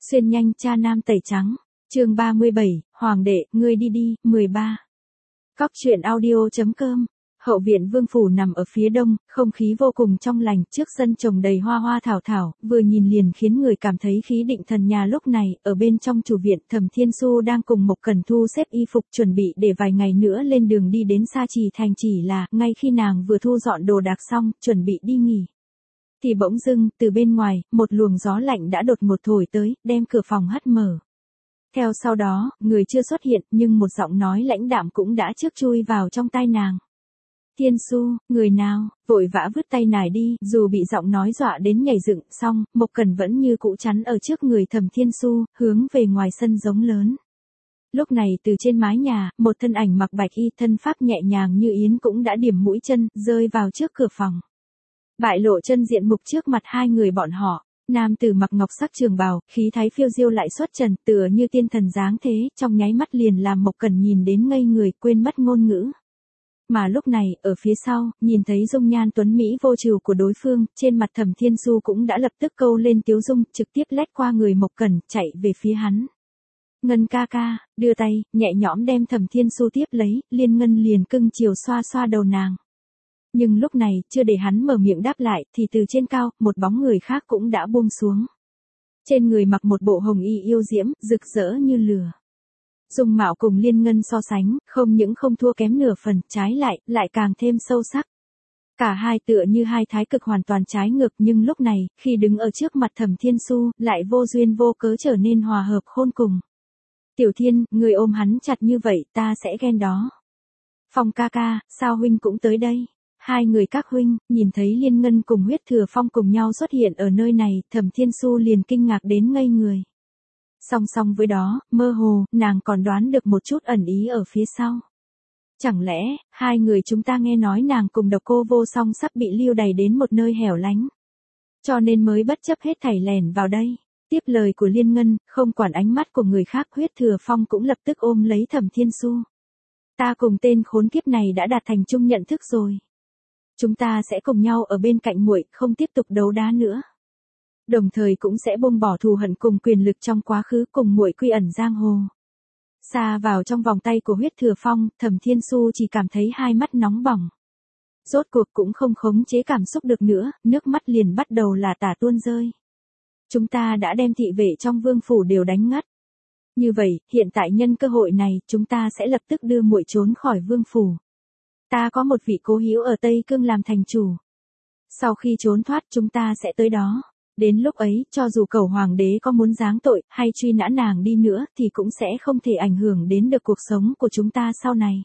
Xuyên nhanh cha nam tẩy trắng. Chương 37, Hoàng đệ, ngươi đi đi, 13. Cóc truyện audio.com. Hậu viện vương phủ nằm ở phía đông, không khí vô cùng trong lành, trước sân trồng đầy hoa hoa thảo thảo, vừa nhìn liền khiến người cảm thấy khí định thần nhà. Lúc này, ở bên trong chủ viện, Thẩm Thiên Xu đang cùng Mộc Cẩn thu xếp y phục chuẩn bị để vài ngày nữa lên đường đi đến Sa Trì thành. Chỉ là, ngay khi nàng vừa thu dọn đồ đạc xong, chuẩn bị đi nghỉ, thì bỗng dưng, từ bên ngoài, một luồng gió lạnh đã đột ngột thổi tới, đem cửa phòng hất mở. Theo sau đó, người chưa xuất hiện, nhưng một giọng nói lãnh đạm cũng đã trước chui vào trong tai nàng. Thiên Xu, người nào, vội vã vứt tay nải đi, dù bị giọng nói dọa đến nhảy dựng, xong, Mộc Cẩn vẫn như cũ chắn ở trước người Thẩm Thiên Xu, hướng về ngoài sân giống lớn. Lúc này từ trên mái nhà, một thân ảnh mặc bạch y, thân pháp nhẹ nhàng như yến cũng đã điểm mũi chân, rơi vào trước cửa phòng. Bại lộ chân diện mục trước mặt hai người bọn họ. Nam tử mặc ngọc sắc trường bào, khí thái phiêu diêu lại xuất trần, tựa như tiên thần dáng thế, trong nháy mắt liền làm Mộc Cẩn nhìn đến ngây người, quên mất ngôn ngữ. Mà lúc này, ở phía sau, nhìn thấy dung nhan tuấn mỹ vô trừ của đối phương, trên mặt Thẩm Thiên Xu cũng đã lập tức câu lên tiếu dung, trực tiếp lách qua người Mộc Cẩn, chạy về phía hắn. Ngân ca ca, đưa tay, nhẹ nhõm đem Thẩm Thiên Xu tiếp lấy, Liên Ngân liền cưng chiều xoa xoa đầu nàng. Nhưng lúc này, chưa để hắn mở miệng đáp lại, thì từ trên cao, một bóng người khác cũng đã buông xuống. Trên người mặc một bộ hồng y yêu diễm, rực rỡ như lửa. Dung mạo cùng Liên Ngân so sánh, không những không thua kém nửa phần, trái lại càng thêm sâu sắc. Cả hai tựa như hai thái cực hoàn toàn trái ngược, nhưng lúc này, khi đứng ở trước mặt Thẩm Thiên Xu, lại vô duyên vô cớ trở nên hòa hợp khôn cùng. Tiểu Thiên, người ôm hắn chặt như vậy, ta sẽ ghen đó. Phong ca ca, sao huynh cũng tới đây? Hai người các huynh, nhìn thấy Liên Ngân cùng Huyết Thừa Phong cùng nhau xuất hiện ở nơi này, Thẩm Thiên Xu liền kinh ngạc đến ngây người. Song song với đó, mơ hồ, nàng còn đoán được một chút ẩn ý ở phía sau. Chẳng lẽ, hai người chúng ta nghe nói nàng cùng Độc Cô Vô Song sắp bị lưu đày đến một nơi hẻo lánh, cho nên mới bất chấp hết thảy lẻn vào đây. Tiếp lời của Liên Ngân, không quản ánh mắt của người khác, Huyết Thừa Phong cũng lập tức ôm lấy Thẩm Thiên Xu. Ta cùng tên khốn kiếp này đã đạt thành chung nhận thức rồi. Chúng ta sẽ cùng nhau ở bên cạnh muội, không tiếp tục đấu đá nữa. Đồng thời cũng sẽ buông bỏ thù hận cùng quyền lực trong quá khứ, cùng muội quy ẩn giang hồ. Xa vào trong vòng tay của Huyết Thừa Phong, Thẩm Thiên Xu chỉ cảm thấy hai mắt nóng bỏng. Rốt cuộc cũng không khống chế cảm xúc được nữa, nước mắt liền bắt đầu là tả tuôn rơi. Chúng ta đã đem thị vệ trong vương phủ đều đánh ngất. Như vậy, hiện tại nhân cơ hội này, chúng ta sẽ lập tức đưa muội trốn khỏi vương phủ. Ta có một vị cố hữu ở Tây Cương làm thành chủ. Sau khi trốn thoát chúng ta sẽ tới đó. Đến lúc ấy, cho dù Cẩu Hoàng đế có muốn giáng tội, hay truy nã nàng đi nữa, thì cũng sẽ không thể ảnh hưởng đến được cuộc sống của chúng ta sau này.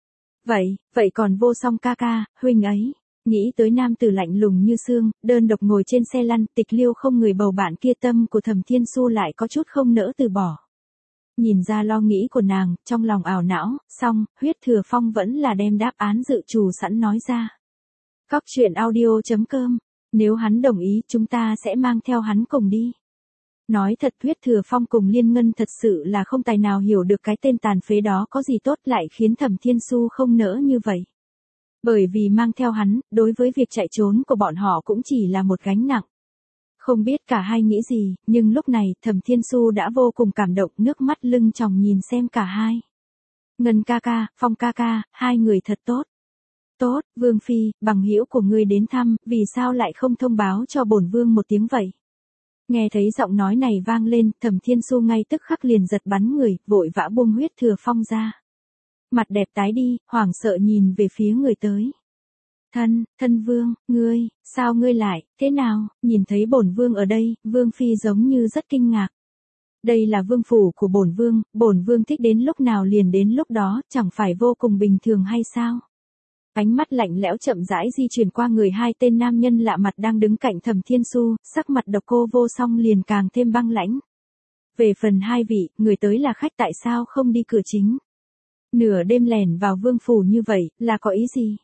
Vậy còn Vô Song ca ca, huynh ấy. Nghĩ tới nam tử lạnh lùng như xương, đơn độc ngồi trên xe lăn, tịch liêu không người bầu bạn kia, tâm của Thẩm Thiên Xu lại có chút không nỡ từ bỏ. Nhìn ra lo nghĩ của nàng, trong lòng ảo não, xong, Huyết Thừa Phong vẫn là đem đáp án dự trù sẵn nói ra. Cóc truyện audio.com. Nếu hắn đồng ý, chúng ta sẽ mang theo hắn cùng đi. Nói thật, Huyết Thừa Phong cùng Liên Ngân thật sự là không tài nào hiểu được cái tên tàn phế đó có gì tốt, lại khiến Thẩm Thiên Xu không nỡ như vậy. Bởi vì mang theo hắn, đối với việc chạy trốn của bọn họ cũng chỉ là một gánh nặng. Không biết cả hai nghĩ gì, nhưng lúc này, Thẩm Thiên Xu đã vô cùng cảm động, nước mắt lưng tròng nhìn xem cả hai. Ngân ca ca, Phong ca ca, hai người thật tốt. Tốt, Vương Phi, bằng hữu của ngươi đến thăm, vì sao lại không thông báo cho bổn Vương một tiếng vậy? Nghe thấy giọng nói này vang lên, Thẩm Thiên Xu ngay tức khắc liền giật bắn người, vội vã buông Huyết Thừa Phong ra. Mặt đẹp tái đi, hoảng sợ nhìn về phía người tới. Thân Vương, ngươi, sao ngươi lại, thế nào? Nhìn thấy bổn Vương ở đây, Vương Phi giống như rất kinh ngạc. Đây là vương phủ của bổn Vương thích đến lúc nào liền đến lúc đó, chẳng phải vô cùng bình thường hay sao? Ánh mắt lạnh lẽo chậm rãi di chuyển qua người hai tên nam nhân lạ mặt đang đứng cạnh Thẩm Thiên Xu, sắc mặt Độc Cô Vô Song liền càng thêm băng lãnh. Về phần hai vị, người tới là khách, tại sao không đi cửa chính? Nửa đêm lẻn vào vương phủ như vậy, là có ý gì?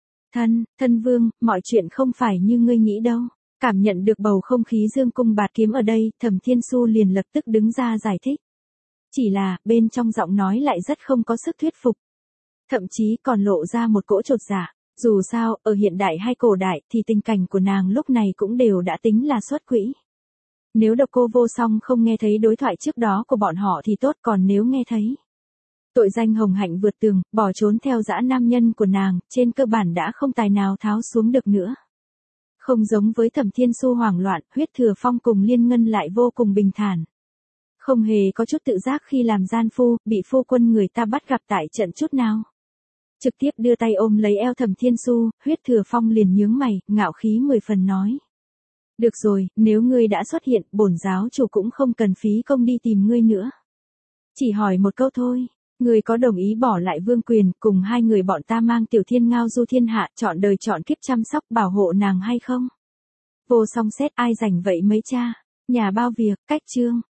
Thân Vương, mọi chuyện không phải như ngươi nghĩ đâu. Cảm nhận được bầu không khí dương cung bạt kiếm ở đây, Thẩm Thiên Xu liền lập tức đứng ra giải thích. Chỉ là, bên trong giọng nói lại rất không có sức thuyết phục. Thậm chí còn lộ ra một cỗ chột dạ. Dù sao, ở hiện đại hay cổ đại thì tình cảnh của nàng lúc này cũng đều đã tính là xuất quỹ. Nếu Độc Cô Vô Song không nghe thấy đối thoại trước đó của bọn họ thì tốt, còn nếu nghe thấy tội danh hồng hạnh vượt tường, bỏ trốn theo dã nam nhân của nàng, trên cơ bản đã không tài nào tháo xuống được nữa. Không giống với Thẩm Thiên Su hoảng loạn, Huyết Thừa Phong cùng Liên Ngân lại vô cùng bình thản. Không hề có chút tự giác khi làm gian phu, bị phu quân người ta bắt gặp tại trận chút nào. Trực tiếp đưa tay ôm lấy eo Thẩm Thiên Su, Huyết Thừa Phong liền nhướng mày, ngạo khí 10 phần nói. Được rồi, nếu ngươi đã xuất hiện, bổn giáo chủ cũng không cần phí công đi tìm ngươi nữa. Chỉ hỏi một câu thôi, ngươi có đồng ý bỏ lại vương quyền, cùng hai người bọn ta mang Tiểu Thiên Ngao du thiên hạ, chọn đời chọn kiếp chăm sóc bảo hộ nàng hay không? Vô Song xét ai rảnh vậy mấy cha, nhà bao việc, cách chương.